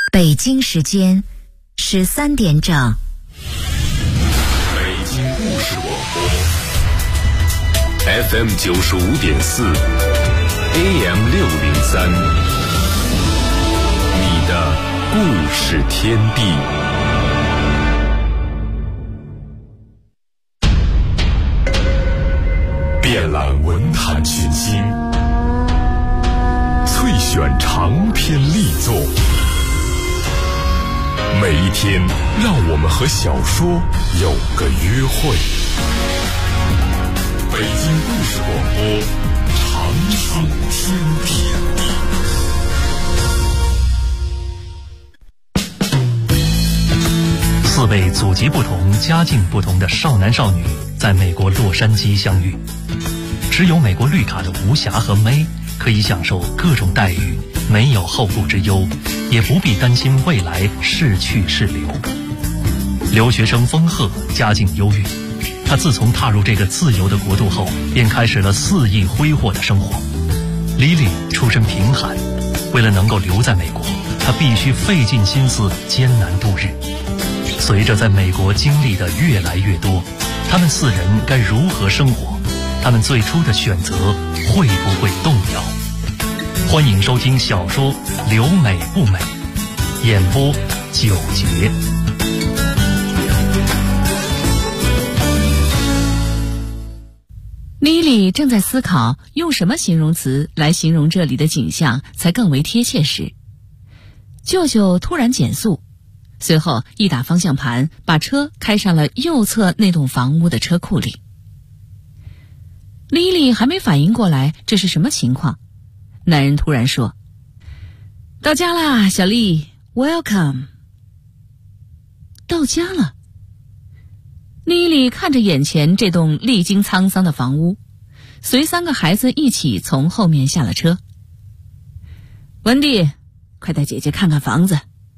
北京时间13点整。 北京故事广播 FM 95.4 AM 603，你的故事天地。遍览文坛群星，萃选长篇力作。每一天，让我们和小说有个约会。北京故事广播，长寿天地。 4位祖籍不同、家境不同的少男少女在美国洛杉矶相遇。持有美国绿卡的吴霞和May可以享受各种待遇，没有后顾之忧，也不必担心未来是去是留。留学生丰鹤家境优越，他自从踏入这个自由的国度后，便开始了肆意挥霍的生活。Lily出身贫寒，为了能够留在美国，他必须费尽心思艰难度日。随着在美国经历的越来越多，他们4人该如何生活？他们最初的选择会不会动摇？欢迎收听小说《留美不美》，演播9节。 Lily 正在思考用什么形容词来形容这里的景象才更为贴切时，舅舅突然减速，随后一打方向盘，把车开上了右侧那栋房屋的车库里。Lily 还没反应过来这是什么情况，男人突然说：“到家啦，小丽 ，Welcome。”到家了。Lily 看着眼前这栋历经沧桑的房屋，随3个孩子一起从后面下了车。文迪，快带姐姐看看房子。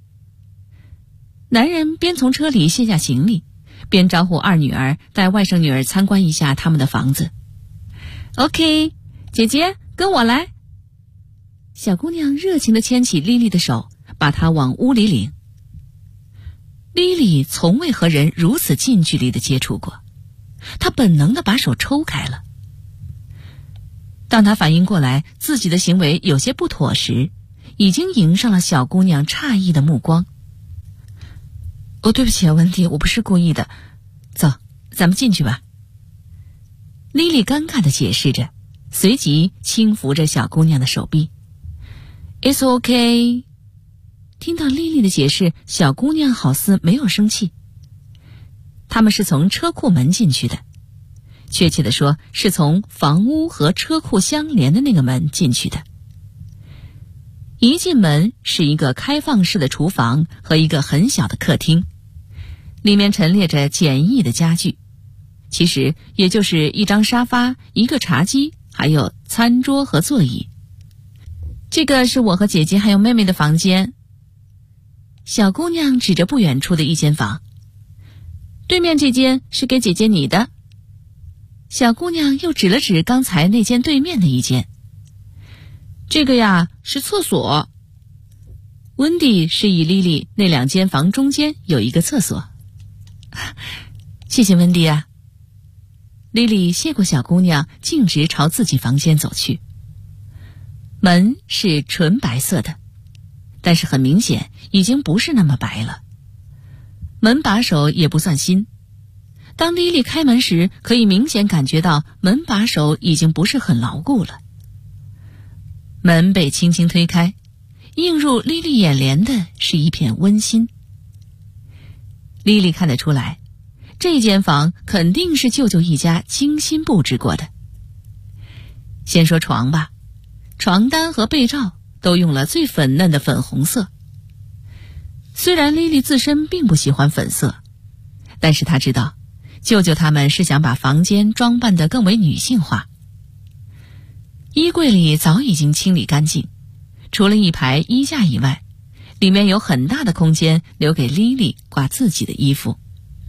男人边从车里卸下行李，边招呼2女儿带外甥女儿参观一下他们的房子。OK， 姐姐跟我来。小姑娘热情地牵起莉莉的手，把她往屋里领。莉莉从未和人如此近距离地接触过，她本能地把手抽开了。当她反应过来自己的行为有些不妥时，已经迎上了小姑娘诧异的目光。对不起啊，文迪，我不是故意的。走，咱们进去吧。莉莉尴尬地解释着，随即轻抚着小姑娘的手臂。It's okay。 听到莉莉的解释，小姑娘好似没有生气。他们是从车库门进去的，确切地说是从房屋和车库相连的那个门进去的。一进门是一个开放式的厨房和一个很小的客厅，里面陈列着简易的家具，其实也就是一张沙发、一个茶几，还有餐桌和座椅。这个是我和姐姐还有妹妹的房间。小姑娘指着不远处的一间房。对面这间是给姐姐你的。小姑娘又指了指刚才那间对面的一间。这个呀，是厕所。温迪示意莉莉那2间房中间有一个厕所。谢谢温迪啊。莉莉谢过小姑娘，径直朝自己房间走去。门是纯白色的，但是很明显已经不是那么白了。门把手也不算新，当莉莉开门时，可以明显感觉到门把手已经不是很牢固了。门被轻轻推开，映入莉莉眼帘的是一片温馨。莉莉看得出来，这间房肯定是舅舅一家精心布置过的。先说床吧，床单和被罩都用了最粉嫩的粉红色。虽然莉莉自身并不喜欢粉色，但是她知道舅舅他们是想把房间装扮得更为女性化。衣柜里早已经清理干净，除了一排衣架以外，里面有很大的空间留给莉莉挂自己的衣服。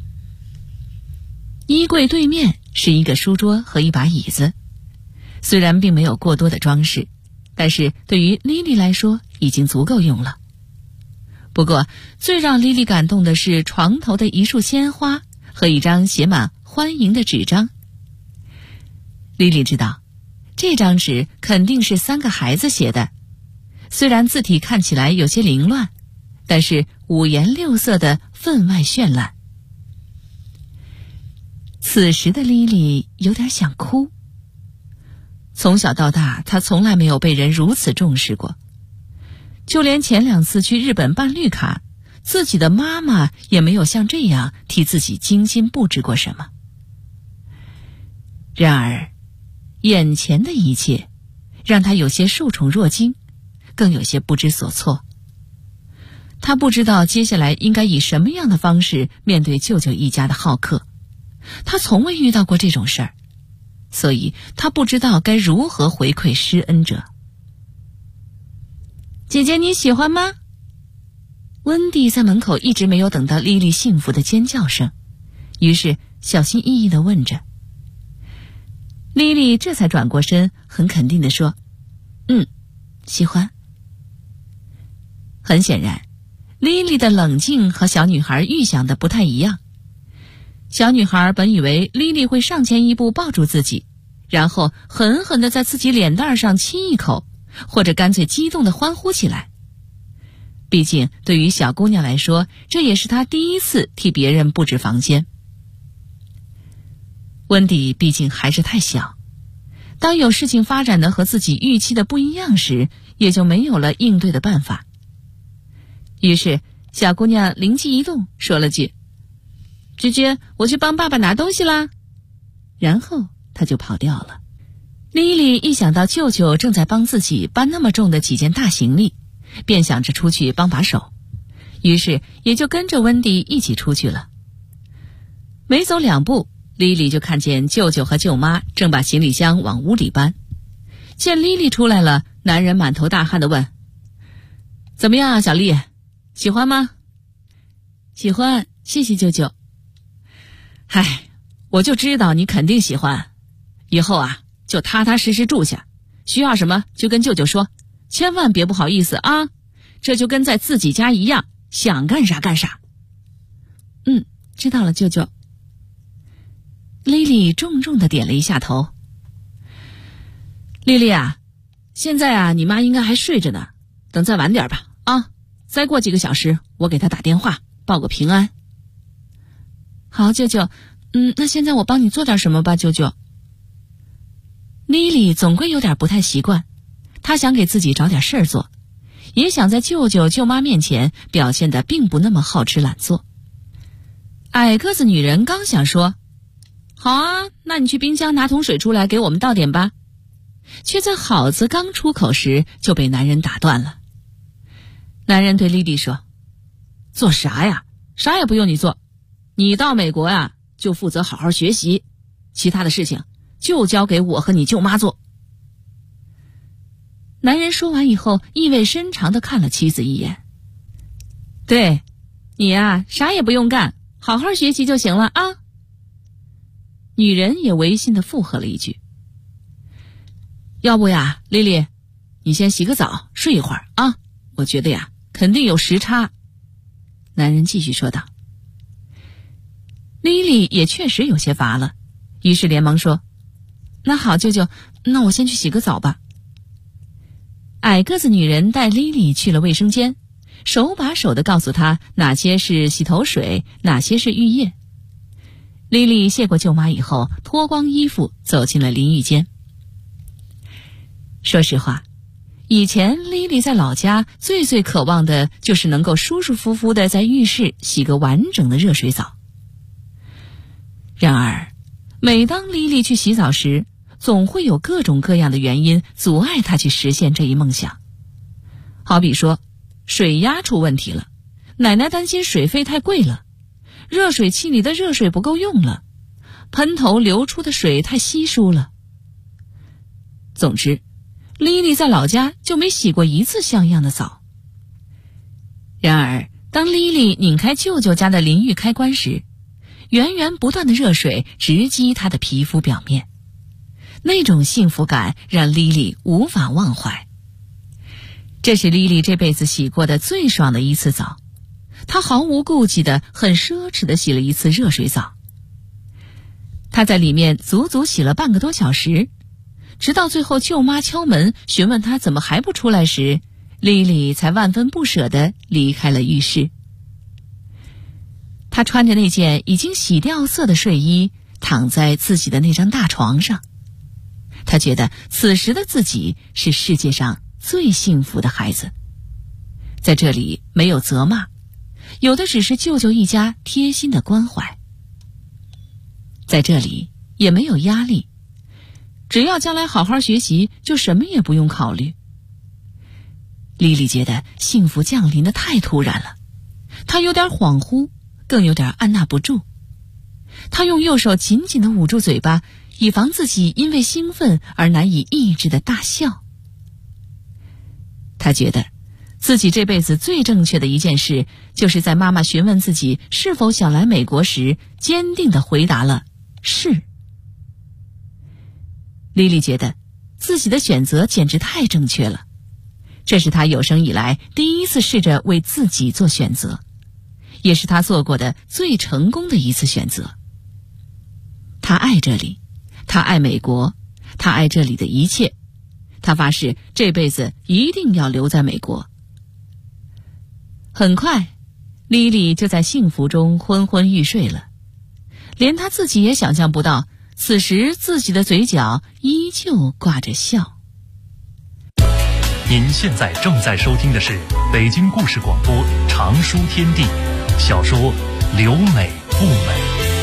衣柜对面是一个书桌和一把椅子，虽然并没有过多的装饰，但是对于莉莉来说已经足够用了。 不过，最让莉莉感动的是床头的一束鲜花和一张写满欢迎的纸张。莉莉知道，这张纸肯定是3个孩子写的，虽然字体看起来有些凌乱，但是五颜六色的分外绚烂。此时的莉莉有点想哭。从小到大，她从来没有被人如此重视过。就连前2次去日本办绿卡，自己的妈妈也没有像这样替自己精心布置过什么。然而，眼前的一切让她有些受宠若惊，更有些不知所措。她不知道接下来应该以什么样的方式面对舅舅一家的好客。她从未遇到过这种事儿，所以她不知道该如何回馈施恩者。姐姐，你喜欢吗？温蒂在门口一直没有等到莉莉幸福的尖叫声，于是小心翼翼地问着。莉莉这才转过身，很肯定地说：喜欢。很显然，莉莉的冷静和小女孩预想的不太一样。小女孩本以为莉莉会上前一步抱住自己，然后狠狠地在自己脸蛋上亲一口，或者干脆激动地欢呼起来。毕竟对于小姑娘来说，这也是她第一次替别人布置房间。温迪毕竟还是太小，当有事情发展的和自己预期的不一样时，也就没有了应对的办法。于是小姑娘灵机一动，说了句：姐姐，我去帮爸爸拿东西啦。然后她就跑掉了。莉莉一想到舅舅正在帮自己搬那么重的几件大行李，便想着出去帮把手，于是也就跟着温迪一起出去了。没走2步，莉莉就看见舅舅和舅妈正把行李箱往屋里搬。见莉莉出来了，男人满头大汗地问：怎么样啊，小莉，喜欢吗？喜欢，谢谢舅舅。唉，我就知道你肯定喜欢，以后啊就踏踏实实住下，需要什么就跟舅舅说，千万别不好意思啊，这就跟在自己家一样，想干啥干啥。知道了，舅舅。莉莉重重地点了一下头。莉莉啊，现在啊你妈应该还睡着呢，等再晚点吧啊，再过几个小时我给她打电话报个平安。好，舅舅。那现在我帮你做点什么吧，舅舅。莉莉总归有点不太习惯，她想给自己找点事儿做，也想在舅舅舅妈面前表现得并不那么好吃懒做。矮个子女人刚想说好啊，那你去冰箱拿桶水出来给我们倒点吧，却在好字刚出口时就被男人打断了。男人对莉莉说：做啥呀？啥也不用你做，你到美国呀就负责好好学习，其他的事情就交给我和你舅妈做。男人说完以后，意味深长地看了妻子一眼。对，你呀啥也不用干，好好学习就行了啊。女人也违心地附和了一句：要不呀，莉莉，你先洗个澡睡一会儿啊，我觉得呀肯定有时差。男人继续说道。莉莉也确实有些乏了，于是连忙说：那好，舅舅，那我先去洗个澡吧。矮个子女人带莉莉去了卫生间，手把手地告诉她哪些是洗头水，哪些是浴液。莉莉谢过舅妈以后，脱光衣服走进了淋浴间。说实话，以前莉莉在老家最渴望的就是能够舒舒服服地在浴室洗个完整的热水澡。然而每当莉莉去洗澡时，总会有各种各样的原因阻碍她去实现这一梦想。好比说水压出问题了，奶奶担心水费太贵了，热水器里的热水不够用了，喷头流出的水太稀疏了。总之，莉莉在老家就没洗过一次像样的澡。然而当莉莉拧开舅舅家的淋浴开关时，源源不断的热水直击她的皮肤表面，那种幸福感让莉莉无法忘怀。这是莉莉这辈子洗过的最爽的一次澡， 她毫无顾忌的、很奢侈的洗了一次热水澡。她在里面足足洗了半个多小时，直到最后舅妈敲门询问她怎么还不出来时，莉莉才万分不舍地离开了浴室。她穿着那件已经洗掉色的睡衣，躺在自己的那张大床上。她觉得此时的自己是世界上最幸福的孩子。在这里没有责骂，有的只是舅舅一家贴心的关怀。在这里也没有压力，只要将来好好学习，就什么也不用考虑。莉莉觉得幸福降临的太突然了，她有点恍惚，更有点按捺不住。她用右手紧紧地捂住嘴巴，以防自己因为兴奋而难以抑制的大笑。她觉得自己这辈子最正确的一件事，就是在妈妈询问自己是否想来美国时，坚定地回答了是。莉莉觉得自己的选择简直太正确了，这是她有生以来第一次试着为自己做选择，也是她做过的最成功的一次选择。她爱这里，她爱美国，她爱这里的一切，她发誓这辈子一定要留在美国。很快，莉莉就在幸福中昏昏欲睡了，连她自己也想象不到，此时自己的嘴角依旧挂着笑。 您现在正在收听的是北京故事广播长书天地小说《留美不美》。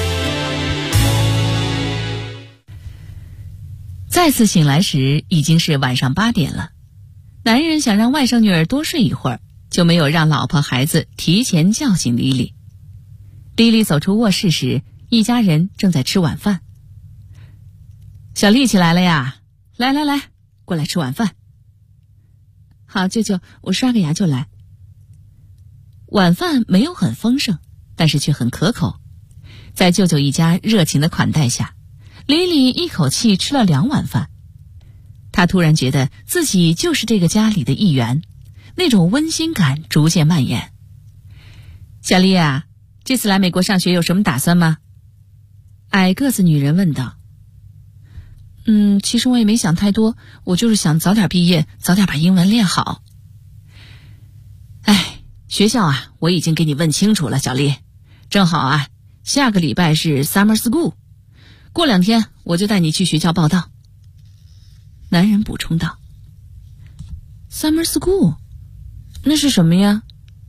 再次醒来时已经是晚上8点了，男人想让外甥女儿多睡一会儿，就没有让老婆孩子提前叫醒莉莉。莉莉走出卧室时，一家人正在吃晚饭。小丽起来了呀，来，过来吃晚饭。好，舅舅，我刷个牙就来。晚饭没有很丰盛，但是却很可口。在舅舅一家热情的款待下，莉莉一口气吃了2碗饭。她突然觉得自己就是这个家里的一员，那种温馨感逐渐蔓延。小丽啊，这次来美国上学有什么打算吗？矮个子女人问道。其实我也没想太多，我就是想早点毕业，早点把英文练好。学校啊，我已经给你问清楚了，小丽。正好啊，下个礼拜是 Summer School， 过2天我就带你去学校报到。男人补充道。Summer School？ 那是什么呀？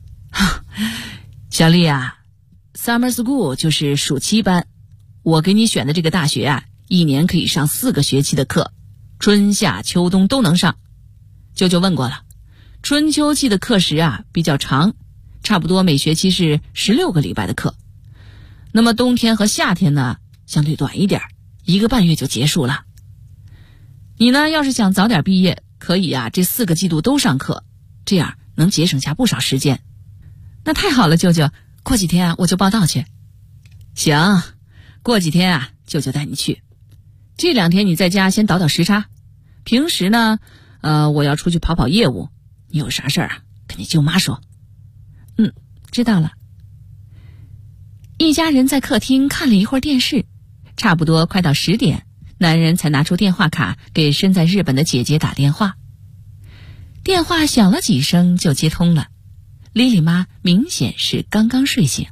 小丽啊， Summer School 就是暑期班。我给你选的这个大学啊，1年可以上4个学期的课，春夏秋冬都能上。舅舅问过了，春秋季的课时啊比较长，差不多每学期是16个礼拜的课。那么冬天和夏天呢，相对短一点，1个半月就结束了。你呢，要是想早点毕业，可以啊这4个季度都上课，这样能节省下不少时间。那太好了，舅舅，过几天啊我就报到去。行，过几天啊舅舅带你去。这2天你在家先倒时差，平时呢我要出去跑业务，你有啥事儿啊跟你舅妈说。知道了。一家人在客厅看了一会儿电视，差不多快到10点，男人才拿出电话卡给身在日本的姐姐打电话。电话响了几声就接通了，莉莉妈明显是刚刚睡醒。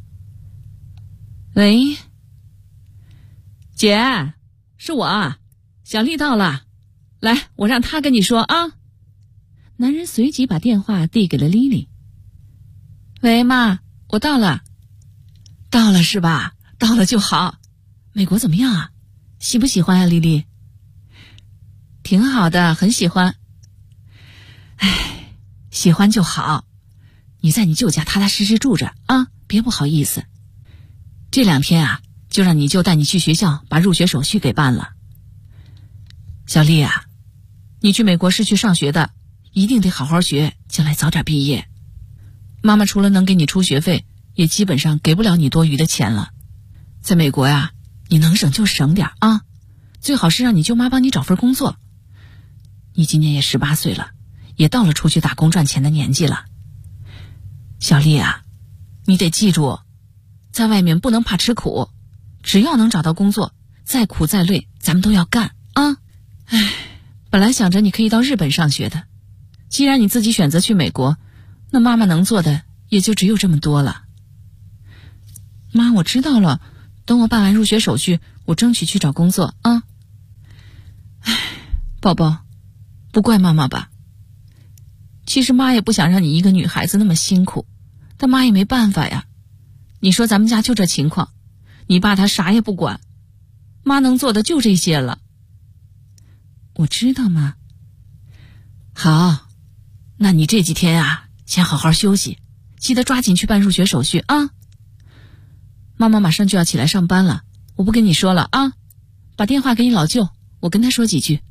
喂，姐，是我，小丽到了，来，我让她跟你说啊。男人随即把电话递给了莉莉。喂，妈，我到了。到了是吧？到了就好。美国怎么样啊？喜不喜欢啊，莉莉？挺好的，很喜欢。喜欢就好。你在你舅家踏踏实实住着啊，别不好意思。这2天啊，就让你舅带你去学校把入学手续给办了。小丽啊，你去美国是去上学的，一定得好好学，将来早点毕业。妈妈除了能给你出学费，也基本上给不了你多余的钱了。在美国呀，你能省就省点啊，最好是让你舅妈帮你找份工作。你今年也18岁了，也到了出去打工赚钱的年纪了。小丽啊， 你得记住，在外面不能怕吃苦，只要能找到工作，再苦再累咱们都要干啊。本来想着你可以到日本上学的，既然你自己选择去美国，那妈妈能做的也就只有这么多了。妈，我知道了，等我办完入学手续，我争取去找工作啊。宝宝，不怪妈妈吧？其实妈也不想让你一个女孩子那么辛苦，但妈也没办法呀。你说咱们家就这情况，你爸他啥也不管，妈能做的就这些了。我知道妈。好，那你这几天啊，先好好休息，记得抓紧去办入学手续啊。妈妈马上就要起来上班了，我不跟你说了啊，把电话给你老舅，我跟他说几句。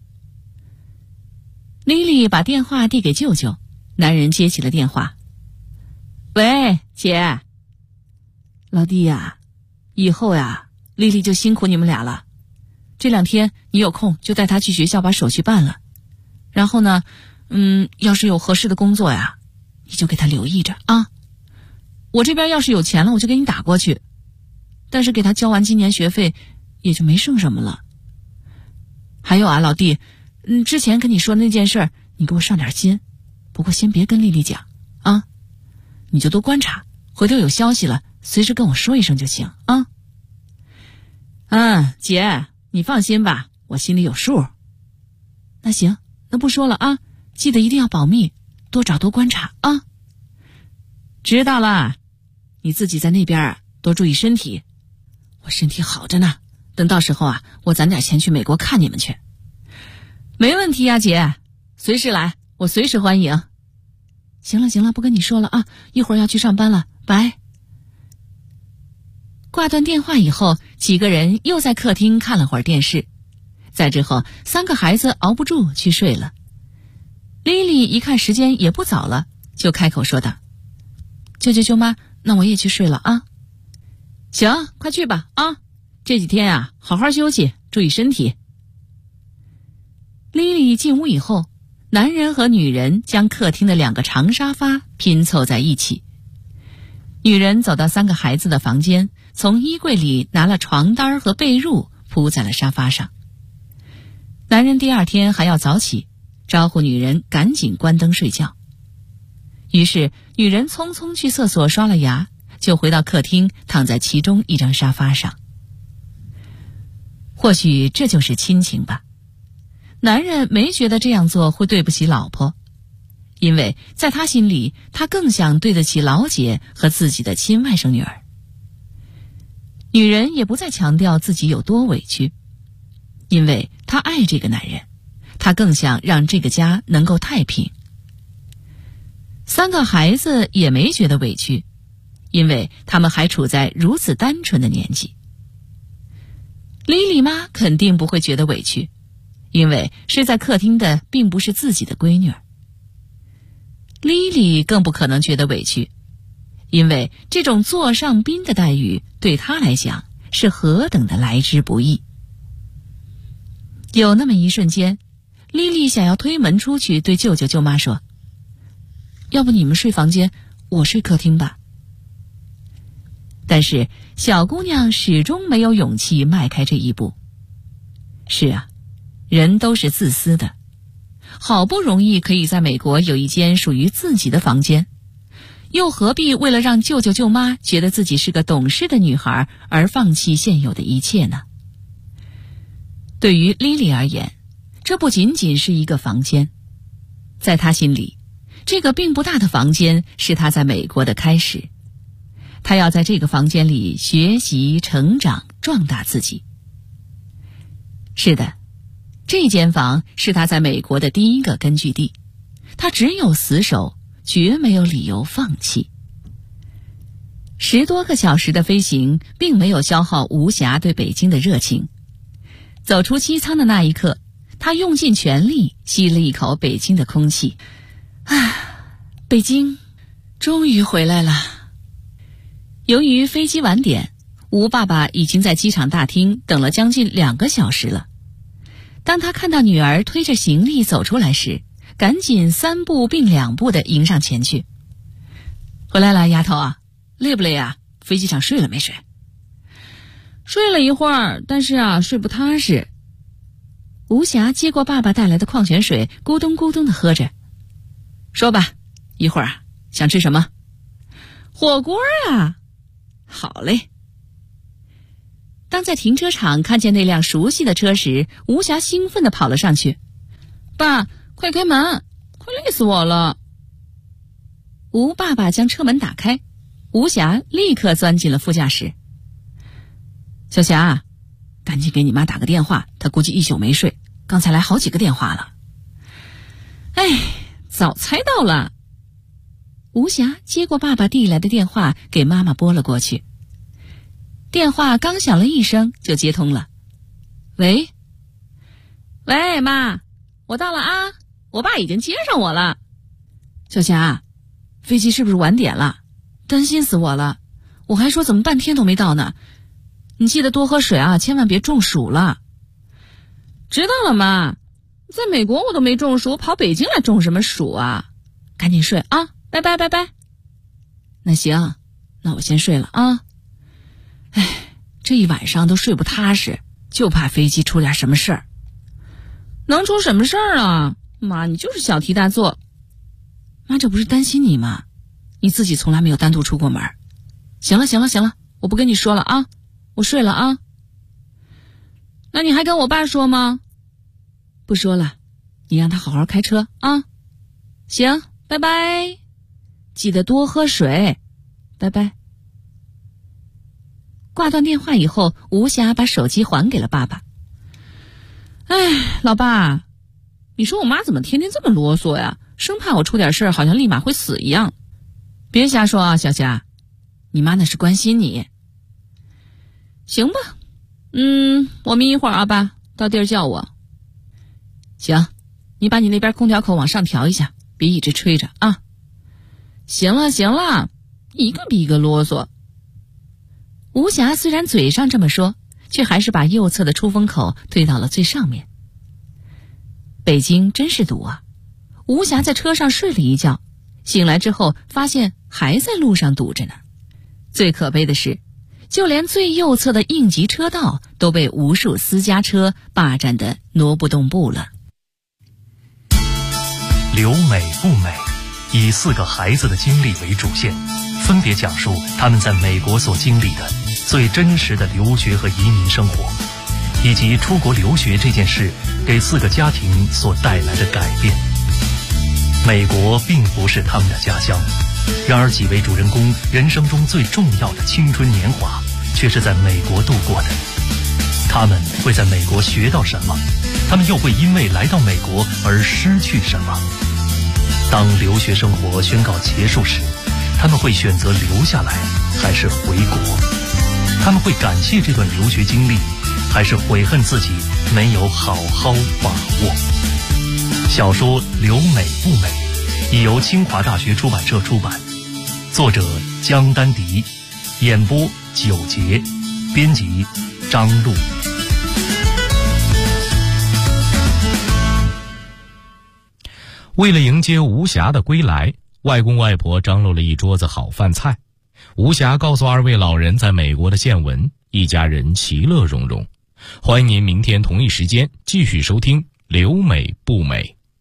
莉莉把电话递给舅舅，男人接起了电话。喂，姐。老弟呀，以后呀，莉莉就辛苦你们俩了。这2天你有空就带她去学校把手续办了，然后呢，要是有合适的工作呀，你就给她留意着啊。我这边要是有钱了，我就给你打过去，但是给她交完今年学费，也就没剩什么了。还有啊，老弟，之前跟你说的那件事儿，你给我上点心，不过先别跟丽丽讲啊，你就多观察，回头有消息了，随时跟我说一声就行啊。姐，你放心吧，我心里有数。那行，那不说了啊，记得一定要保密，多找多观察啊。知道了，你自己在那边啊，多注意身体。我身体好着呢，等到时候啊，我攒点钱去美国看你们去。没问题呀，姐，随时来，我随时欢迎。行了，不跟你说了啊，一会儿要去上班了，拜。挂断电话以后，几个人又在客厅看了会儿电视，再之后3个孩子熬不住去睡了。莉莉一看时间也不早了，就开口说道：舅舅舅妈，那我也去睡了啊。行，快去吧啊，这几天啊好好休息，注意身体。莉莉进屋以后，男人和女人将客厅的2个长沙发拼凑在一起。女人走到3个孩子的房间，从衣柜里拿了床单和被褥铺在了沙发上。男人第2天还要早起，招呼女人赶紧关灯睡觉。于是女人匆匆去厕所刷了牙，就回到客厅，躺在其中一张沙发上。或许这就是亲情吧。男人没觉得这样做会对不起老婆，因为在他心里，他更想对得起老姐和自己的亲外甥女儿。女人也不再强调自己有多委屈，因为她爱这个男人，她更想让这个家能够太平。3个孩子也没觉得委屈，因为他们还处在如此单纯的年纪。莉莉妈肯定不会觉得委屈，因为睡在客厅的并不是自己的闺女儿。莉莉更不可能觉得委屈，因为这种座上宾的待遇对她来讲是何等的来之不易。有那么一瞬间，莉莉想要推门出去，对舅舅舅妈说：要不你们睡房间，我睡客厅吧。但是小姑娘始终没有勇气迈开这一步。是啊，人都是自私的，好不容易可以在美国有一间属于自己的房间，又何必为了让舅舅舅妈觉得自己是个懂事的女孩而放弃现有的一切呢？对于莉莉而言，这不仅仅是一个房间，在她心里，这个并不大的房间是她在美国的开始。她要在这个房间里学习、成长、壮大自己。是的，这间房是她在美国的第一个根据地，她只有死守，绝没有理由放弃。10多个小时的飞行并没有消耗吴霞对北京的热情。走出机舱的那一刻，她用尽全力吸了一口北京的空气。北京终于回来了。由于飞机晚点，吴爸爸已经在机场大厅等了将近2个小时了。当他看到女儿推着行李走出来时，赶紧3步并2步地迎上前去。回来了，丫头啊， 累不累啊？飞机上睡了没睡？睡了一会儿，但是睡不踏实。吴霞接过爸爸带来的矿泉水，咕咚咕咚地喝着。说吧，一会儿想吃什么？火锅啊！好嘞。当在停车场看见那辆熟悉的车时，吴霞兴奋地跑了上去。爸，快开门，快累死我了。吴爸爸将车门打开，吴霞立刻钻进了副驾驶。小霞，赶紧给你妈打个电话，她估计一宿没睡，刚才来好几个电话了。哎，早猜到了。吴霞接过爸爸递来的电话，给妈妈拨了过去。电话刚响了一声就接通了。喂，妈，我到了啊，我爸已经接上我了。小霞，飞机是不是晚点了？担心死我了，我还说怎么半天都没到呢。你记得多喝水啊，千万别中暑了。知道了妈，在美国我都没中暑，跑北京来中什么暑啊？赶紧睡啊，拜拜拜拜。那行，那我先睡了啊。哎，这一晚上都睡不踏实，就怕飞机出点什么事儿。能出什么事儿啊？妈，你就是小题大做。妈，这不是担心你吗？你自己从来没有单独出过门。行了，我不跟你说了啊，我睡了啊。那你还跟我爸说吗？不说了，你让他好好开车啊。行，拜拜，记得多喝水，拜拜。挂断电话以后，吴霞把手机还给了爸爸。哎，老爸，你说我妈怎么天天这么啰嗦呀？生怕我出点事儿，好像立马会死一样。别瞎说啊，小霞，你妈那是关心你。行吧，我眯一会儿啊，爸，到地儿叫我。行，你把你那边空调口往上调一下，别一直吹着啊。行了，一个比一个啰嗦。吴霞虽然嘴上这么说，却还是把右侧的出风口推到了最上面。北京真是堵啊！吴霞在车上睡了一觉，醒来之后发现还在路上堵着呢。最可悲的是，就连最右侧的应急车道都被无数私家车霸占得挪不动步了。 留美不美，以4个孩子的经历为主线，分别讲述他们在美国所经历的最真实的留学和移民生活，以及出国留学这件事给4个家庭所带来的改变。美国并不是他们的家乡，然而几位主人公人生中最重要的青春年华却是在美国度过的。他们会在美国学到什么？他们又会因为来到美国而失去什么？当留学生活宣告结束时，他们会选择留下来还是回国？他们会感谢这段留学经历，还是悔恨自己没有好好把握？小说《留美不美》已由清华大学出版社出版，作者江丹迪，演播九杰，编辑张璐。 为了迎接吴霞的归来，外公外婆张罗了一桌子好饭菜。吴霞告诉2位老人在美国的见闻，一家人其乐融融。欢迎您明天同一时间继续收听《留美不美》。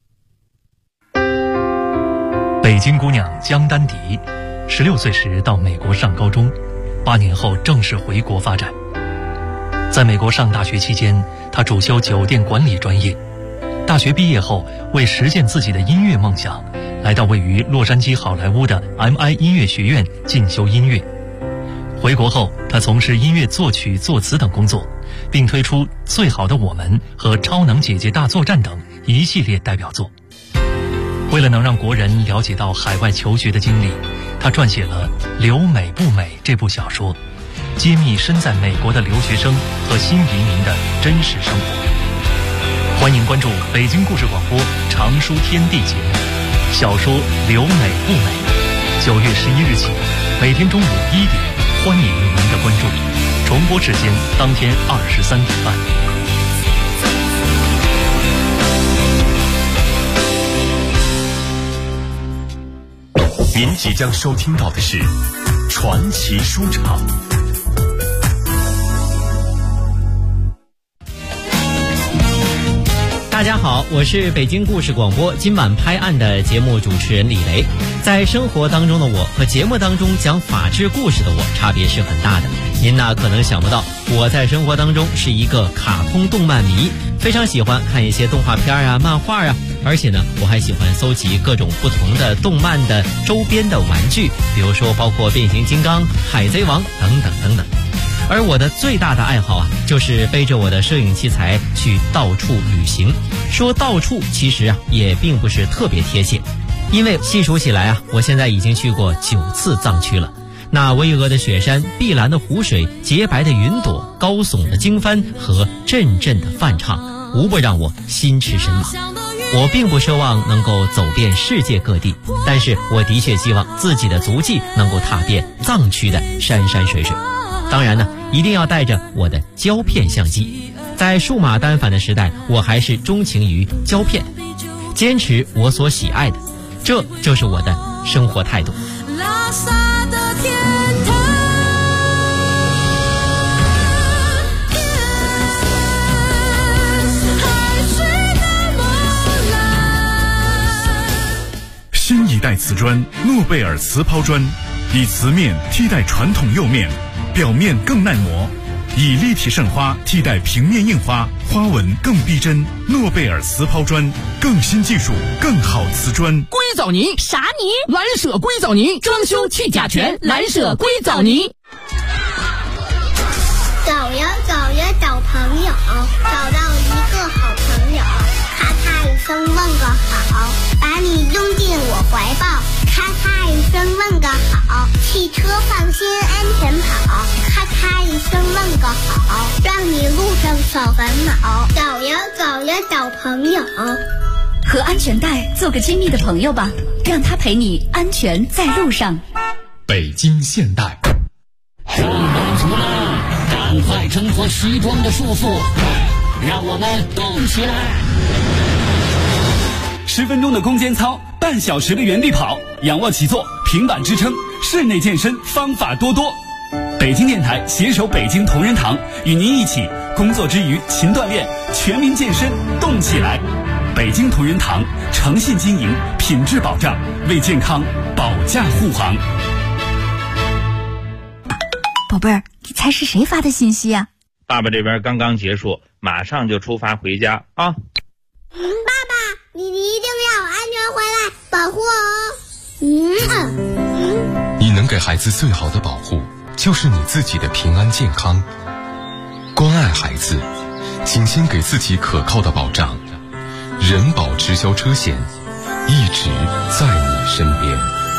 北京姑娘江丹迪，16岁时到美国上高中，8年后正式回国发展。在美国上大学期间，她主修酒店管理专业。大学毕业后，为实现自己的音乐梦想，来到位于洛杉矶好莱坞的 MI 音乐学院进修音乐。回国后，他从事音乐作曲、作词等工作，并推出《最好的我们》和《超能姐姐大作战》等一系列代表作。为了能让国人了解到海外求学的经历，他撰写了《留美不美》这部小说，揭秘身在美国的留学生和新移民的真实生活。欢迎关注北京故事广播常书天地节目小说《留美不美》，9月11日起，每天中午1点，欢迎您的关注。重播时间当天23点半。 您即将收听到的是传奇书场。 大家好，我是北京故事广播今晚拍案的节目主持人李雷。在生活当中的我和节目当中讲法治故事的我差别是很大的。您呢可能想不到，我在生活当中是一个卡通动漫迷，非常喜欢看一些动画片啊、漫画啊，而且呢我还喜欢搜集各种不同的动漫的周边的玩具，比如说包括变形金刚、海贼王等等等等。而我的最大的爱好啊，就是背着我的摄影器材去到处旅行。说到处其实啊也并不是特别贴切，因为细数起来啊，我现在已经去过9次藏区了。那巍峨的雪山、碧蓝的湖水、洁白的云朵、高耸的经幡和阵阵的梵唱，无不让我心驰神往。我并不奢望能够走遍世界各地，但是我的确希望自己的足迹能够踏遍藏区的山山水水。当然呢，一定要带着我的胶片相机。在数码单反的时代，我还是钟情于胶片，坚持我所喜爱的，这就是我的生活态度。 拉萨的天堂，海水的梦蓝。 新一代瓷砖诺贝尔瓷抛砖，以瓷面替代传统釉面，表面更耐磨，以立体渗花替代平面印花，花纹更逼真。诺贝尔瓷抛砖，更新技术，更好瓷砖。 硅藻泥啥泥？蓝舍硅藻泥，装修去甲醛，蓝舍硅藻泥。 走呀走呀找朋友，找到一个好朋友，咔咔一声问个好，把你拥进我怀抱，咔咔一声问个好，汽车放心安全跑，咔咔一声问个好，让你路上少烦恼。走呀走呀找朋友， 和安全带做个亲密的朋友吧，让他陪你安全在路上。 北京现代， 上班族们，赶快挣脱西装的束缚，让我们动起来。 10分钟的空间操，半小时的原地跑，仰卧起坐，平板支撑，室内健身方法多多。北京电台携手北京同仁堂，与您一起工作之余勤锻炼，全民健身动起来。北京同仁堂诚信经营，品质保障，为健康保驾护航。 宝贝儿，你猜是谁发的信息啊？ 爸爸这边刚刚结束，马上就出发回家啊。 爸爸，你一定要安全回来，保护我。 你能给孩子最好的保护，就是你自己的平安健康。关爱孩子，请先给自己可靠的保障。人保直销车险，一直在你身边。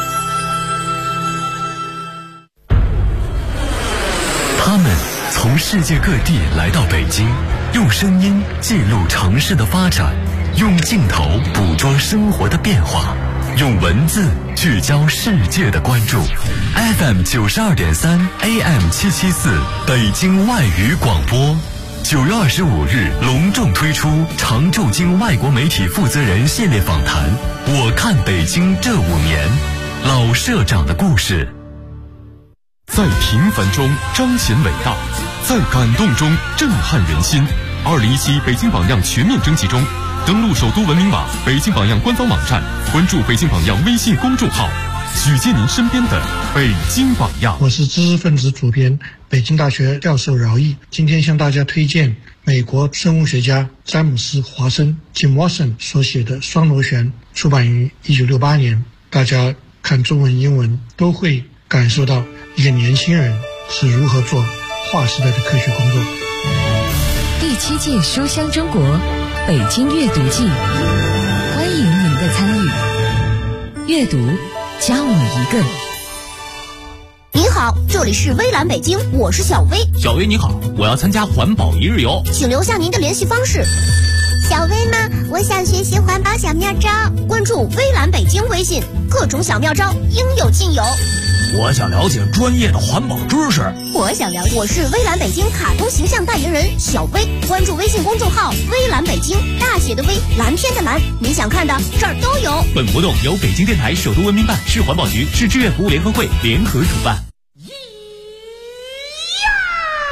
他们从世界各地来到北京，用声音记录城市的发展，用镜头捕捉生活的变化，用文字聚焦世界的关注。FM 92.3 AM 774北京外语广播，9月25日隆重推出常驻京外国媒体负责人系列访谈。我看北京这5年，老社长的故事。 在平凡中彰显伟大，在感动中震撼人心。2017北京榜样全面征集中，登录首都文明网、北京榜样官方网站，关注北京榜样微信公众号，举荐您身边的北京榜样。 我是知识分子主编，北京大学教授饶毅。今天向大家推荐美国生物学家詹姆斯·华森 Jim Watson 所写的《双螺旋》，出版于1968年。大家看中文英文都会感受到一个年轻人是如何做划时代的科学工作。 第7届书香中国北京阅读季，欢迎您的参与。阅读加我一个。 您好，这里是微蓝北京，我是小薇。 小薇你好，我要参加环保一日游， 请留下您的联系方式。 小薇吗？我想学习环保小妙招， 关注微蓝北京微信，各种小妙招应有尽有。 我想了解专业的环保知识。 我想了解，我是微蓝北京卡通形象代言人小薇，关注微信公众号微蓝北京，大写的微，蓝天的蓝，你想看的这儿都有。 本活动由北京电台首都文明办、市环保局、市志愿服务联合会联合主办。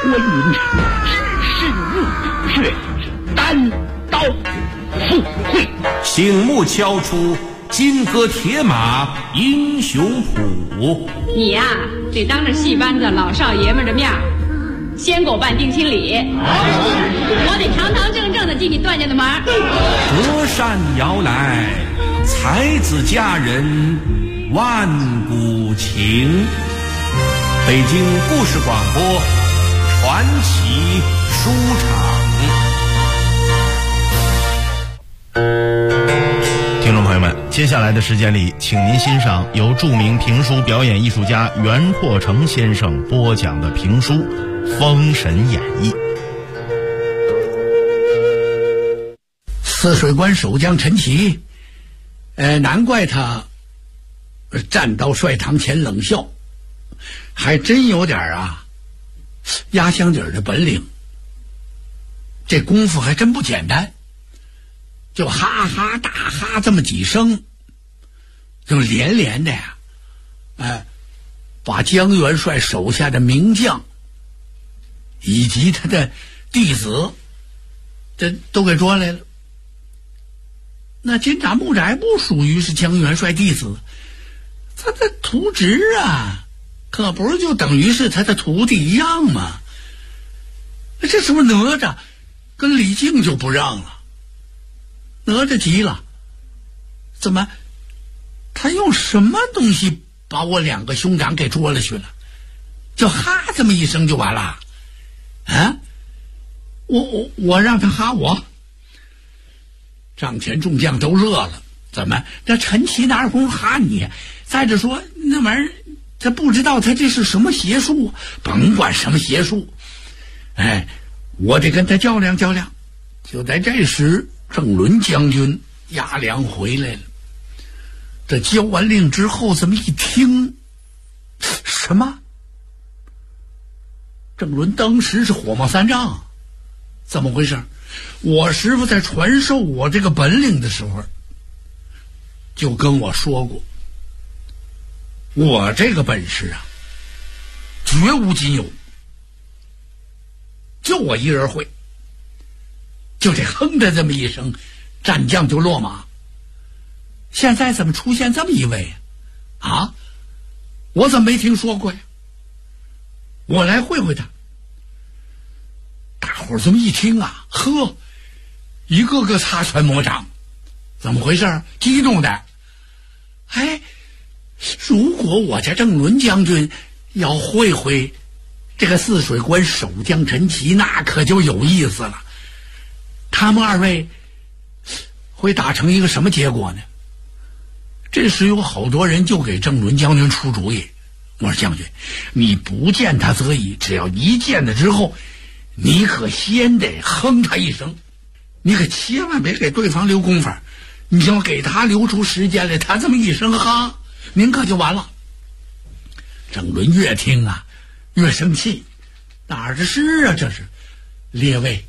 观音只身入血，单刀赴会。 醒目敲出金戈铁马英雄谱。 你呀，得当着戏班子老少爷们的面先给我办定亲礼，我得堂堂正正的进你段家的门。 隔山摇来，才子佳人万古情。北京故事广播传奇书场。 听众朋友们，接下来的时间里，请您欣赏由著名评书表演艺术家袁阔成先生播讲的评书《封神演义》。 泗水关守将陈奇，难怪他站到帅堂前冷笑，还真有点压箱底儿的本领。这功夫还真不简单，就哈哈大哈这么几声，就连连的把江元帅手下的名将以及他的弟子这都给捉来了。那金吒木吒不属于是江元帅弟子，他的徒侄可不是就等于是他的徒弟一样吗？这时候哪吒跟李靖就不让了。哪吒急了，怎么他用什么东西把我两个兄长给捉了去了？就哈这么一声就完了我让他哈我。帐前众将都乐了，怎么这陈奇哪有功夫哈你？再者说那玩意儿他不知道他这是什么邪术，甭管什么邪术，我得跟他较量较量。就在这时，郑伦将军押粮回来了。这交完令之后，这么一听，什么？郑伦当时是火冒三丈，怎么回事？我师父在传授我这个本领的时候，就跟我说过，我这个本事绝无仅有，就我一人会。就这哼的这么一声，战将就落马。现在怎么出现这么一位我怎么没听说过呀？我来会会他。大伙儿这么一听呵，一个个擦拳魔掌，怎么回事？激动的。如果我家郑伦将军要会会这个泗水关守将陈奇，那可就有意思了。他们二位会打成一个什么结果呢？这时有好多人就给郑伦将军出主意。我说将军，你不见他则已，只要一见了之后，你可先得哼他一声，你可千万别给对方留功夫，你要给他留出时间来，他这么一声哈，您可就完了。郑伦越听越生气，哪儿的事这是列位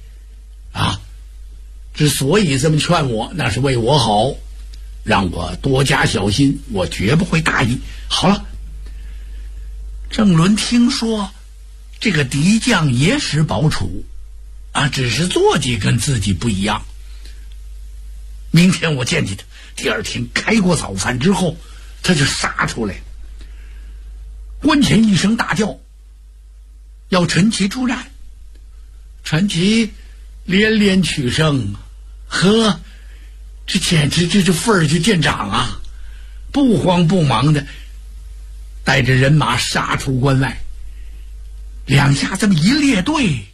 之所以这么劝我，那是为我好，让我多加小心，我绝不会大意。好了，郑伦听说这个敌将野史宝楚只是坐骑跟自己不一样，明天我见见他。第二天开过早饭之后，他就杀出来，关前一声大叫，要陈奇出战。陈奇连连取胜，呵，这简直这份儿就见长不慌不忙的带着人马杀出关外。两下这么一列队，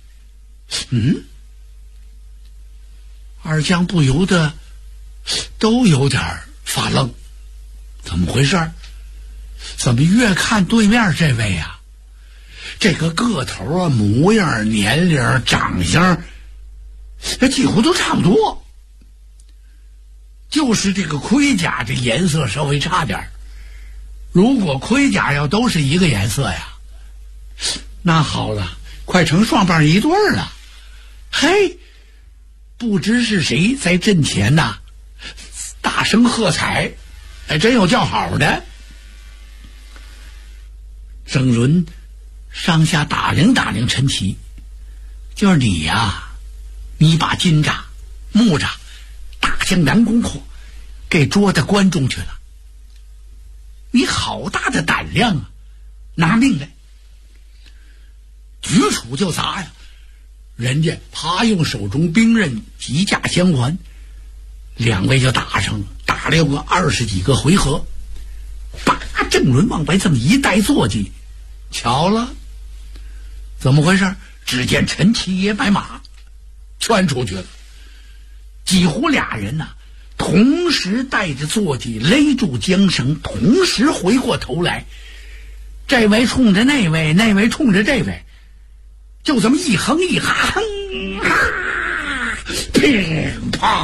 二将不由得都有点发愣，怎么回事？怎么越看对面这位这个个头模样、年龄、长相几乎都差不多，就是这个盔甲这颜色稍微差点。如果盔甲要都是一个颜色那好了，快成双棒一对了。不知是谁在阵前大声喝彩，真有叫好的。郑伦上下打量打量陈奇， 就是你呀，你把金吒、木吒打向南宫阔，给捉到关中去了。你好大的胆量啊！拿命来，举杵就砸呀！人家啪用手中兵刃急架相还，两位就打上了，打了有个20几个回合。把郑伦往外这么一带坐骑，巧了，怎么回事？只见陈七爷白马窜出去了，几乎俩人呐，同时带着坐骑勒住缰绳，同时回过头来，这位冲着那位，那位冲着这位，就这么一横一哈，哼哈，乒乓，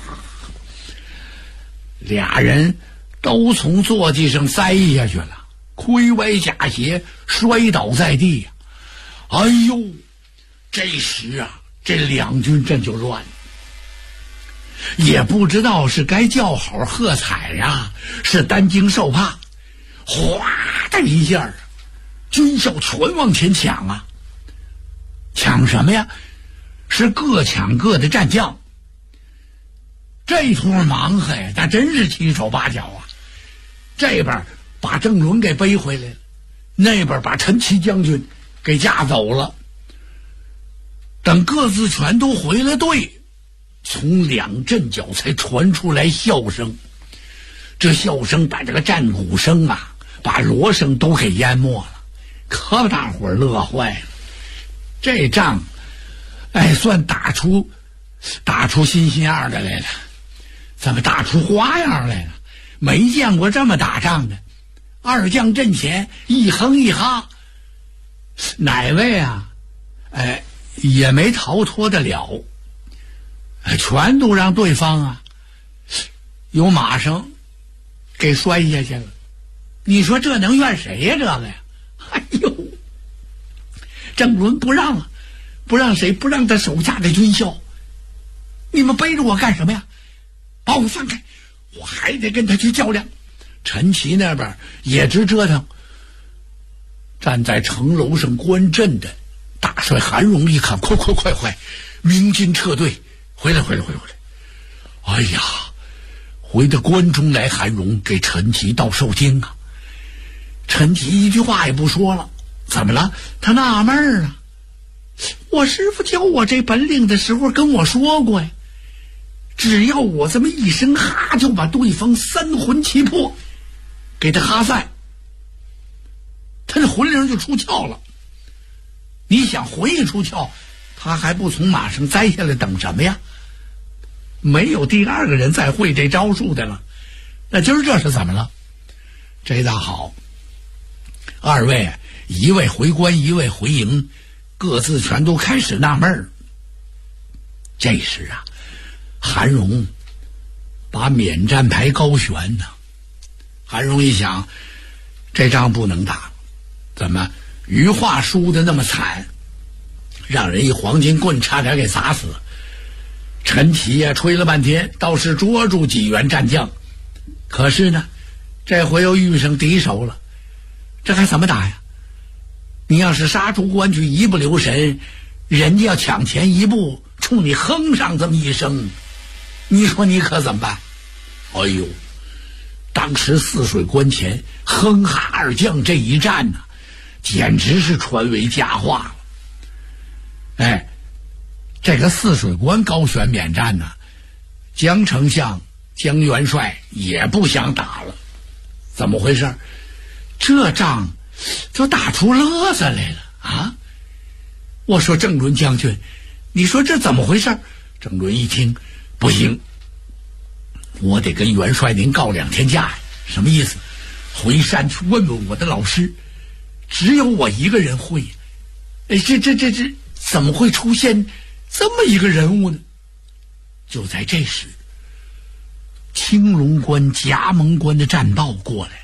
俩人都从坐骑上栽下去了，盔歪甲斜，摔倒在地呀！哎呦，这时啊，这两军阵就乱了，也不知道是该叫好喝彩呀，是担惊受怕。哗的一下，军校全往前抢啊！抢什么呀？是各抢各的战将。这通忙活呀，那真是七手八脚啊！这边把郑伦给背回来了，那边把陈琦将军给架走了。等各自全都回了队，从两阵脚才传出来笑声。这笑声把这个战鼓声啊，把锣声都给淹没了，可把大伙儿乐坏了。这仗，算打出新样的来了，怎么打出花样来了？没见过这么打仗的。二将阵前一哼一哈，哪位啊？也没逃脱得了，全都让对方啊由马上给摔下去了。你说这能怨谁呀？这个呀，哎呦，郑伦不让啊，不让谁？不让他手下的军校。你们背着我干什么呀？把我放开，我还得跟他去较量。陈琦那边也直折腾。站在城楼上观阵的大帅韩荣一看，快，鸣金撤退，回来！哎呀，回到关中来，韩荣给陈琦道受惊啊。陈琦一句话也不说了。怎么了？他纳闷啊。我师父教我这本领的时候跟我说过呀，只要我这么一声哈，就把对方三魂七魄给他哈散，他这魂灵就出窍了。你想魂一出窍，他还不从马上栽下来等什么呀？没有第二个人再会这招数的了。那今儿这是怎么了？这倒好，二位一位回关，一位回营，各自全都开始纳闷儿。这时啊，韩荣把免战牌高悬呢。韩荣一想，这仗不能打，怎么余化输的那么惨，让人一黄金棍差点给砸死。陈琦呀，吹了半天，倒是捉住几员战将，可是呢，这回又遇上敌手了，这还怎么打呀？你要是杀出关去，一不留神，人家要抢前一步，冲你哼上这么一声，你说你可怎么办？哎呦，当时泗水关前哼哈二将这一战呢，简直是传为佳话了。这个泗水关高悬免战呢，江丞相、江元帅也不想打了。怎么回事？这仗就打出乐子来了啊！我说郑伦将军，你说这怎么回事？郑伦一听，不行，我得跟元帅您告2天假呀。什么意思？回山去问问我的老师，只有我一个人会。这怎么会出现这么一个人物呢？就在这时，青龙关、夹蒙关的战报过来了。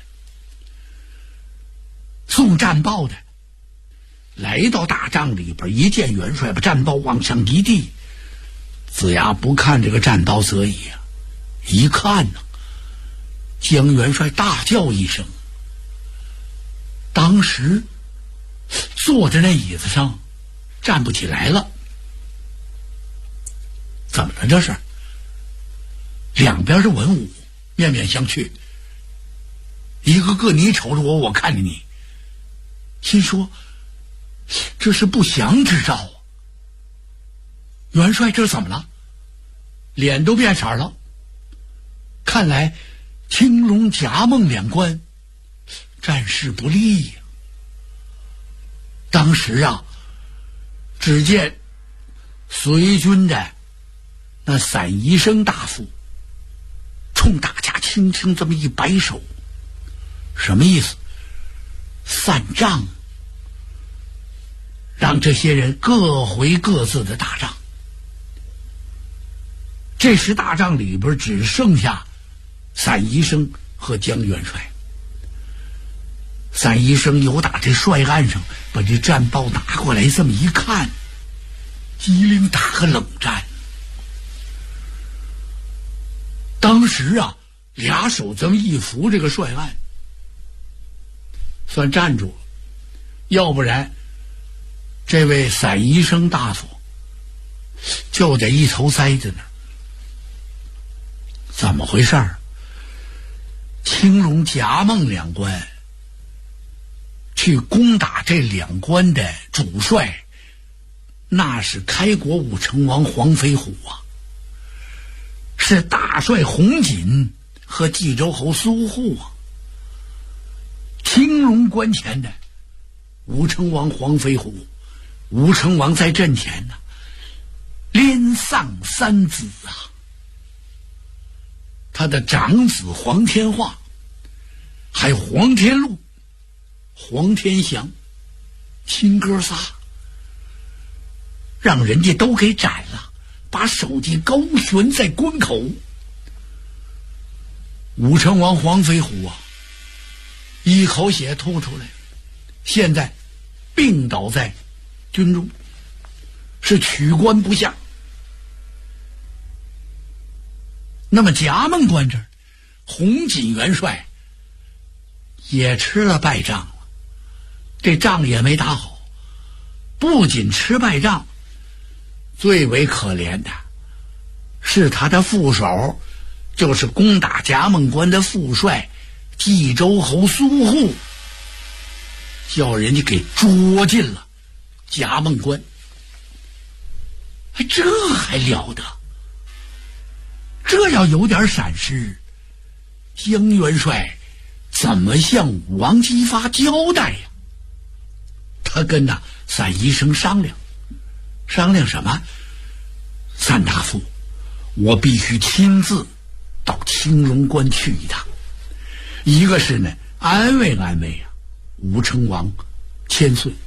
送战报的来到大帐里边，一见元帅，把战报往上一递。子牙不看这个战报则已啊，一看呢，江元帅大叫一声，当时坐在那椅子上站不起来了。 怎么了这是？两边是文武，面面相觑，一个个你瞅着我，我看着你，心说这是不祥之兆啊！元帅这是怎么了？脸都变色了。看来青龙夹梦两关战事不利呀。当时啊，只见随军的那散宜生大夫冲大家轻轻这么一摆手，什么意思？散仗，让这些人各回各自的大帐。这时大帐里边只剩下散宜生和江元帅。散宜生由打这帅案上把这战报拿过来，这么一看，机灵打个冷战。当时啊，俩手这么一扶这个帅案，算站住了，要不然这位散宜生大夫就得一头栽在那儿。怎么回事儿？青龙夹梦两关去攻打这两关的主帅，那是开国武成王黄飞虎啊，是大帅洪锦和冀州侯苏护啊。青龙关前的武成王黄飞虎，武成王在阵前呢，连丧三子啊。他的长子黄天化，还有黄天禄、黄天祥，亲哥仨，让人家都给斩了，把首级高悬在关口。武成王黄飞虎啊，一口血吐出来，现在病倒在军中，是取关不下。那么夹梦关这儿，洪锦元帅也吃了败仗了，这仗也没打好。不仅吃败仗，最为可怜的是他的副手，就是攻打夹梦关的副帅冀州侯苏护，叫人家给捉进了夹梦关。这还了得？这要有点闪失，江元帅怎么向武王姬发交代呀？他跟那散宜生商量什么？散大夫，我必须亲自到青龙关去一趟，一个是呢安慰啊武成王千岁，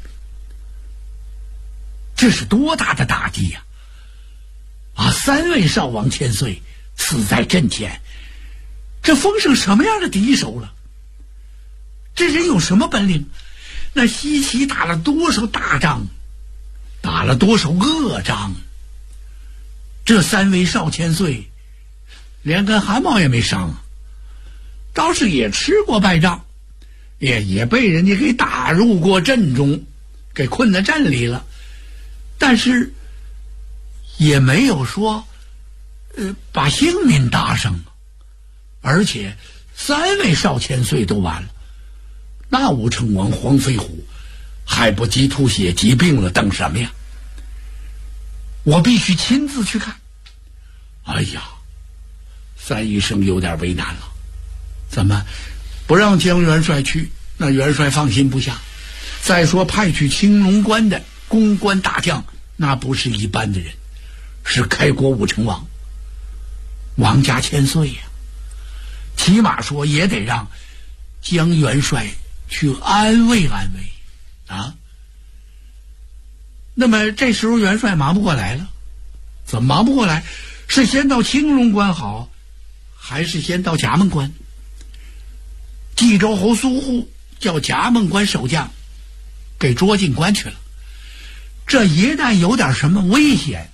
这是多大的打击呀！三位少王千岁死在阵前，这封上什么样的敌手了？这人有什么本领？那西岐打了多少大仗，打了多少恶仗？这三位少千岁连根汗毛也没伤啊，倒是也吃过败仗，也被人家给打入过阵中，给困在阵里了，但是也没有说把性命搭上，而且三位少千岁都完了，那武成王黄飞虎还不急吐血急病了，等什么呀？我必须亲自去看。哎呀，三医生有点为难了，怎么不让江元帅去？那元帅放心不下。再说派去青龙关的公关大将，那不是一般的人，是开国武成王王家千岁呀，起码说也得让江元帅去安慰安慰啊。那么这时候元帅忙不过来了，怎么忙不过来？是先到青龙关好，还是先到夹梦关？冀州侯苏护叫夹梦关守将给捉进关去了，这一旦有点什么危险，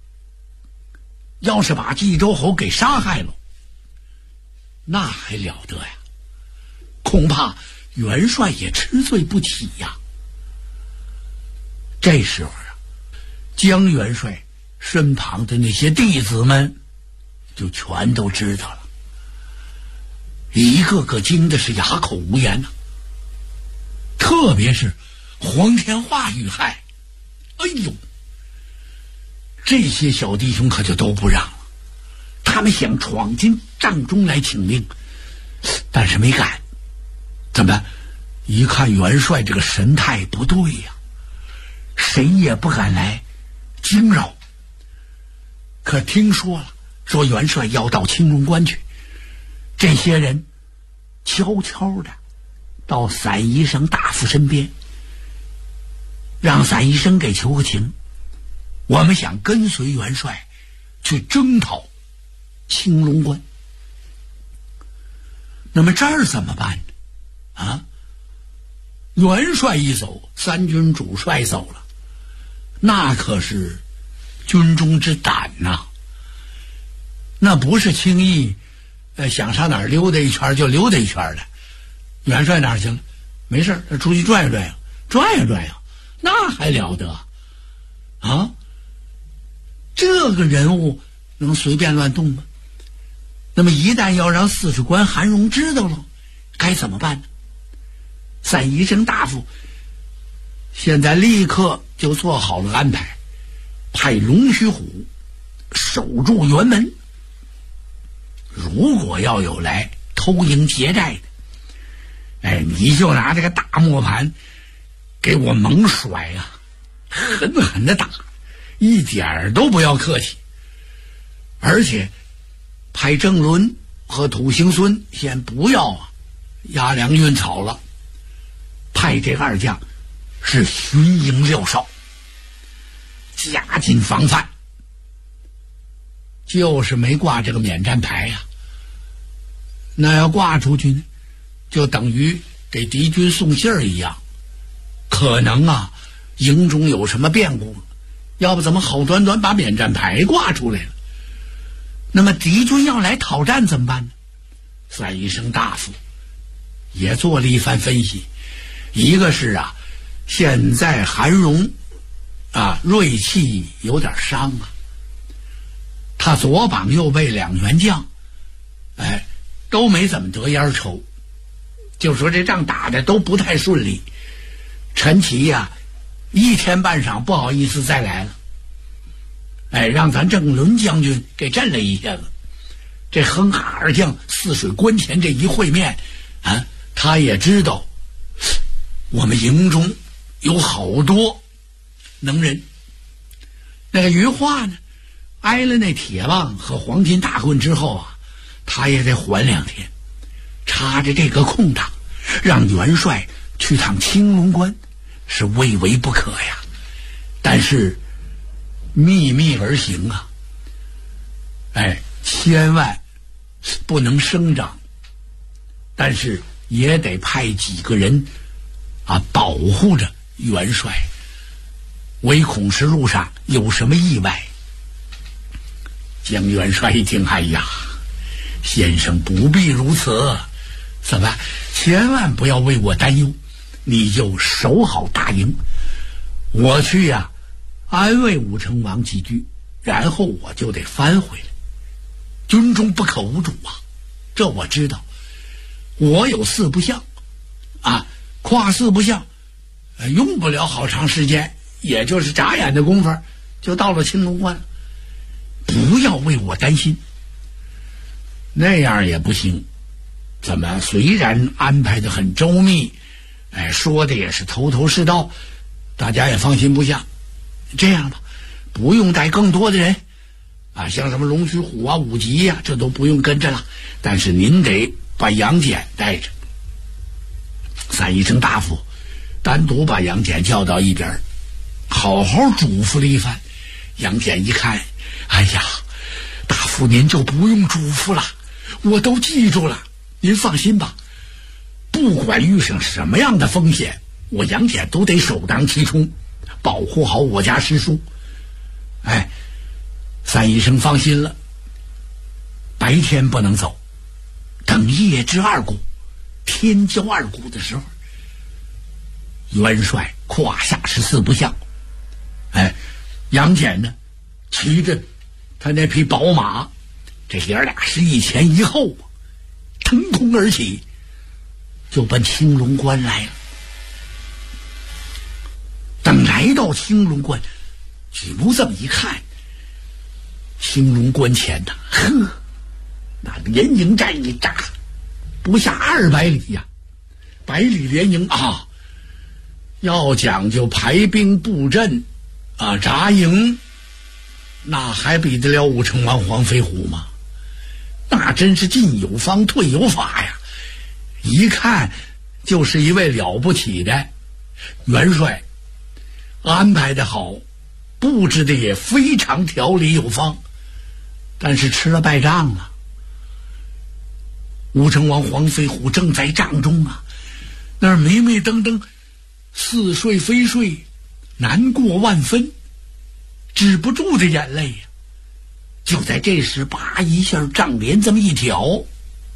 要是把冀州侯给杀害了，那还了得呀？恐怕元帅也吃罪不起呀。这时候啊，江元帅身旁的那些弟子们就全都知道了，一个个惊的是哑口无言呐。特别是黄天化遇害，哎呦，这些小弟兄可就都不让了。他们想闯进帐中来请命，但是没敢。怎么？一看元帅这个神态不对呀，谁也不敢来惊扰。可听说了，说元帅要到青龙关去，这些人悄悄的到散宜生大夫身边，让散宜生给求个情，我们想跟随元帅去征讨青龙关。那么这儿怎么办呢？啊，元帅一走，三军主帅走了，那可是军中之胆呐，那不是轻易想上哪儿溜达一圈就溜达一圈的。元帅哪儿去了？没事，他出去转悠转悠，转悠转悠，那还了得啊！这个人物能随便乱动吗？那么一旦要让司使官韩荣知道了，该怎么办呢？散宜生大夫现在立刻就做好了安排，派龙须虎守住辕门，如果要有来偷营劫寨的，你就拿这个大磨盘给我猛甩啊，狠狠的打，一点都不要客气。而且派郑伦和土行孙先不要押粮运草了，派这二将是巡营撂哨，加紧防范。就是没挂这个免战牌呀，那要挂出去呢，就等于给敌军送信儿一样，可能营中有什么变故，要不怎么好端端把免战牌挂出来了？那么敌军要来讨战怎么办呢？散宜生大夫也做了一番分析，一个是现在韩荣锐气有点伤他左膀右背两员将都没怎么得烟抽，就说这仗打的都不太顺利。陈琦一天半晌不好意思再来了，让咱郑伦将军给震了一下子。这哼哈二将泗水关前这一会面他也知道我们营中有好多能人。那个余化呢，挨了那铁棒和黄金大棍之后他也得缓2天，插着这个空档让元帅去趟青龙关是未为不可呀。但是秘密而行千万不能声张，但是也得派几个人保护着元帅，唯恐是路上有什么意外。江元帅一听，哎呀，先生不必如此，怎么千万不要为我担忧，你就守好大营，我去安慰武成王几句，然后我就得翻回来。军中不可无主这我知道。我有4不像跨4不像用不了好长时间，也就是眨眼的功夫就到了青龙关了。不要为我担心。那样也不行，怎么虽然安排的很周密，说的也是头头是道，大家也放心不下。这样吧，不用带更多的人像什么龙须虎武吉这都不用跟着了，但是您得把杨戬带着。散宜生大夫单独把杨戬叫到一边，好好嘱咐了一番。杨戬一看，哎呀，大夫您就不用嘱咐了，我都记住了，您放心吧，不管遇上什么样的风险，我杨戬都得首当其冲，保护好我家师叔。散宜生放心了。白天不能走，等夜至2鼓，天交2鼓的时候，元帅胯下是4不像，杨戬呢骑着他那匹宝马，这爷俩是一前一后，腾空而起，就奔青龙关来了。等来到青龙关，举目这么一看，青龙关前呐，那连营战一扎，不下200里呀，100里连营啊！要讲究排兵布阵啊，扎营，那还比得了武成王黄飞虎吗？那真是进有方退有法呀！一看就是一位了不起的元帅，安排的好，布置的也非常条理有方，但是吃了败仗了。武成王黄飞虎正在帐中啊，那儿迷迷瞪瞪，似睡非睡，难过万分，止不住的眼泪呀。就在这时，叭一下帐帘这么一挑，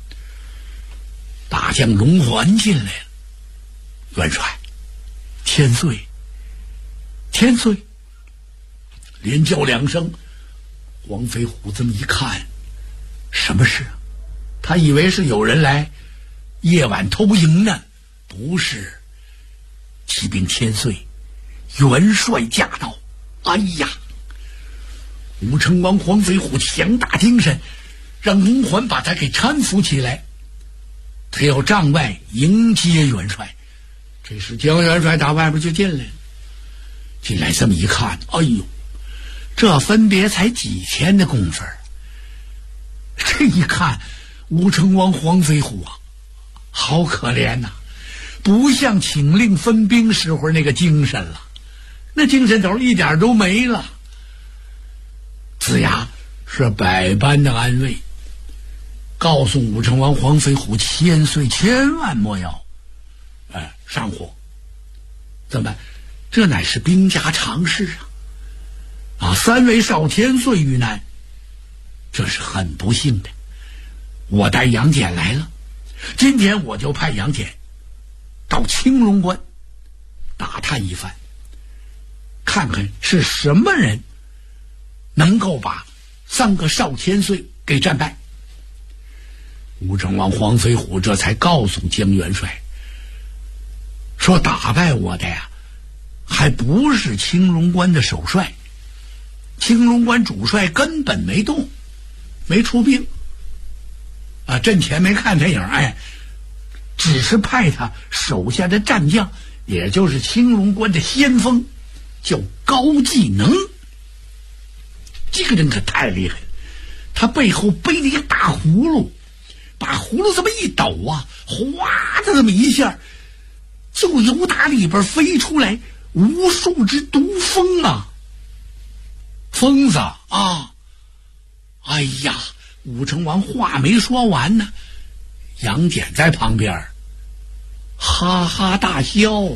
大将龙环进来了。元帅，千岁，千岁！连叫2声。黄飞虎这么一看，什么事？他以为是有人来夜晚偷营呢，不是。启禀千岁，元帅驾到！哎呀！武成王黄飞虎强大精神，让龙环把他给搀扶起来，他要帐外迎接元帅。这时江元帅打外边就进来了，进来这么一看，哎呦，这分别才几天的功夫，这一看武成王黄飞虎啊，好可怜呐，不像请令分兵时候那个精神了，那精神头一点都没了。子牙是百般的安慰，告诉武成王黄飞虎，千岁千万莫要上火，怎么办？这乃是兵家常事啊！3位少千岁遇难，这是很不幸的。我带杨戬来了，今天我就派杨戬到青龙关打探一番，看看是什么人能够把3个少千岁给战败。武成王黄飞虎这才告诉江元帅，说打败我的呀，还不是青龙关的首帅，青龙关主帅根本没动，没出兵啊，阵前没看他影，只是派他手下的战将，也就是青龙关的先锋，叫高技能。这个人可太厉害了，他背后背着一个大葫芦，把葫芦这么一抖啊，哗的这么一下，就由打里边飞出来无数只毒蜂啊，疯子啊！哎呀，武成王话没说完呢，杨戬在旁边哈哈大笑。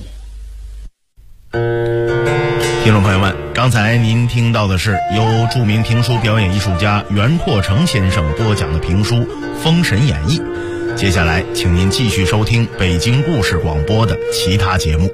听众朋友们，刚才您听到的是由著名评书表演艺术家袁阔成先生播讲的评书《封神演义》。接下来请您继续收听北京故事广播的其他节目。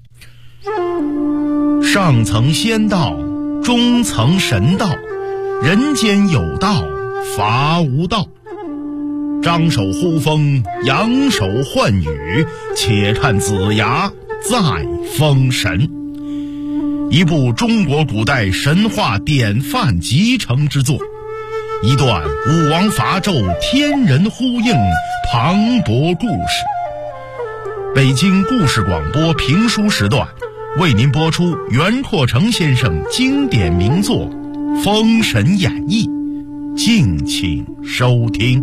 上层仙道，中层神道，人间有道，伐无道。张手呼风，扬手唤雨，且看子牙再封神。一部中国古代神话典范集成之作，一段武王伐纣天人呼应磅礴故事。北京故事广播评书时段为您播出袁阔成先生经典名作《封神演义》，敬请收听。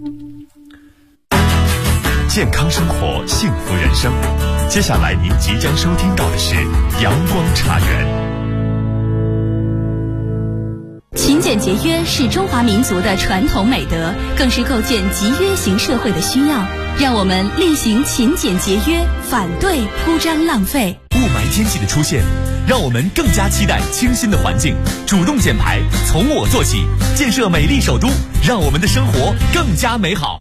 健康生活，幸福人生。接下来您即将收听到的是阳光茶园。 勤俭节约是中华民族的传统美德，更是构建集约型社会的需要。让我们厉行勤俭节约，反对铺张浪费。 雾霾天气的出现，让我们更加期待清新的环境。主动减排，从我做起，建设美丽首都，让我们的生活更加美好。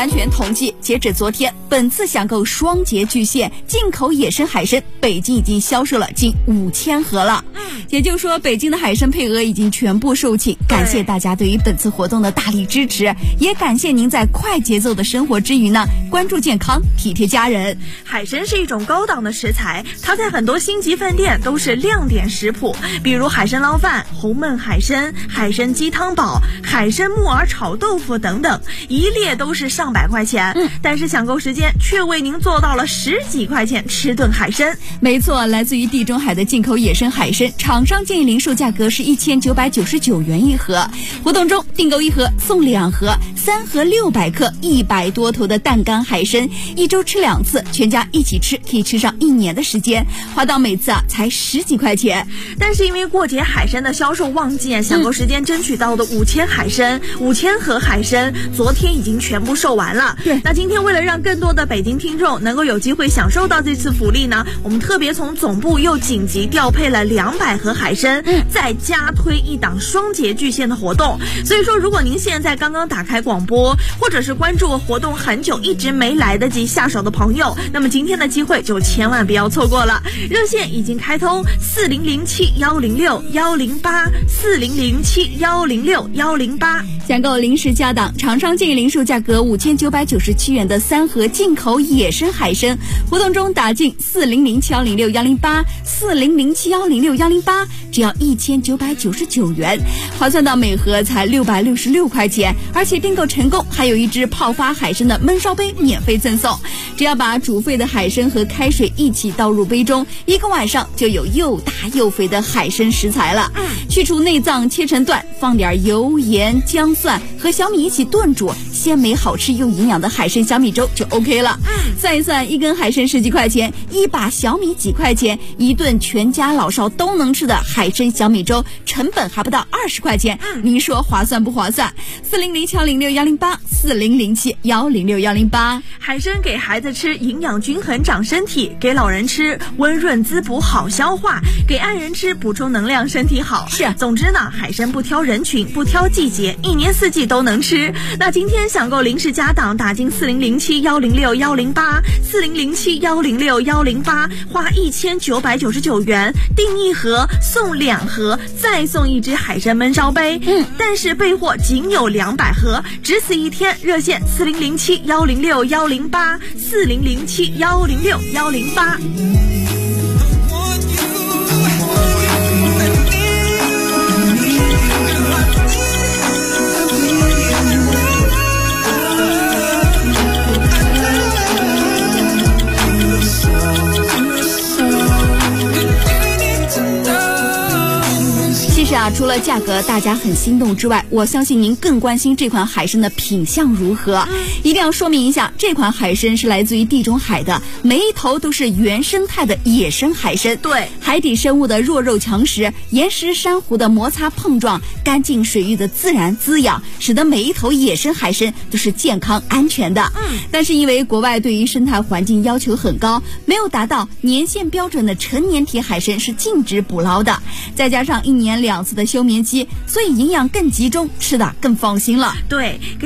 完全统计，截止昨天，本次享购双节巨献进口野生海参，北京已经销售了近5000盒了。也就是说，北京的海参配额已经全部售罄。感谢大家对于本次活动的大力支持，也感谢您在快节奏的生活之余呢，关注健康，体贴家人。 海参是一种高档的食材，它在很多星级饭店都是亮点食谱，比如海参捞饭、红焖海参、海参鸡汤煲、海参木耳炒豆腐等等，一列都是上百块钱。但是享购时间却为您做到了10几块钱吃顿海参。 没错，来自于地中海的进口野生海参，厂商建议零售价格是1999元一盒。活动中订购1盒送2盒，3盒600克100多头的淡干海参，1周吃2次，全家一起吃可以吃上1年的时间，花到每次才10几块钱。 但是因为过节海参的销售旺季，享购时间争取到的5000海参、5000盒海参，昨天已经全部售完了。 对， 那今天为了让更多的北京听众能够有机会享受到这次福利呢，我们特别从总部又紧急调配了200盒海参，再加推一档双节巨献的活动。所以说，如果您现在刚刚打开广播，或者是关注活动很久一直没来得及下手的朋友，那么今天的机会就千万不要错过了。热线已经开通，4007-106-108，4007-106-108。 享购零食加档，厂商建议零售价格5997元的3盒进口野生海参，活动中打进4007-106-108，4007-106-108，只要1999元，划算到每盒才666块钱，而且订购成功还有一只泡发海参的焖烧杯免费赠送。只要把煮沸的海参和开水一起倒入杯中，1个晚上就有又大又肥的海参食材了。去除内脏，切成段，放点油、盐、姜、蒜和小米一起炖煮，鲜美好吃又营养的海参小米粥就 OK 了。算一算，1根海参10几块钱，1把小米几块钱，一顿全家老少都能吃的海参小米粥，成本还不到20块钱，您说划算不划算？4007-106-108，4007-106-108。 海参给孩子吃营养均衡长身体，给老人吃温润滋补好消化，给爱人吃补充能量身体好。 是， 总之呢，海参不挑人群，不挑季节，1年4季都能吃。那今天享购零食加档，打进4007-106-108，4007-106-108，花1999元订1盒送2盒，再送1只海参焖烧杯。但是备货仅有200盒，只此一天。热线4007-106-108，4007-106-108。 其实除了价格大家很心动之外，我相信您更关心这款海参的品相如何。一定要说明一下，这款海参是来自于地中海的，每一头都是原生态的野生海参。 对， 海底生物的弱肉强食，岩石珊瑚的摩擦碰撞，干净水域的自然滋养，使得每一头野生海参都是健康安全的。但是因为国外对于生态环境要求很高，没有达到年限标准的成年体海参是禁止捕捞的，再加上1年2次的休眠期，所以营养更集中，吃的更放心了。 对。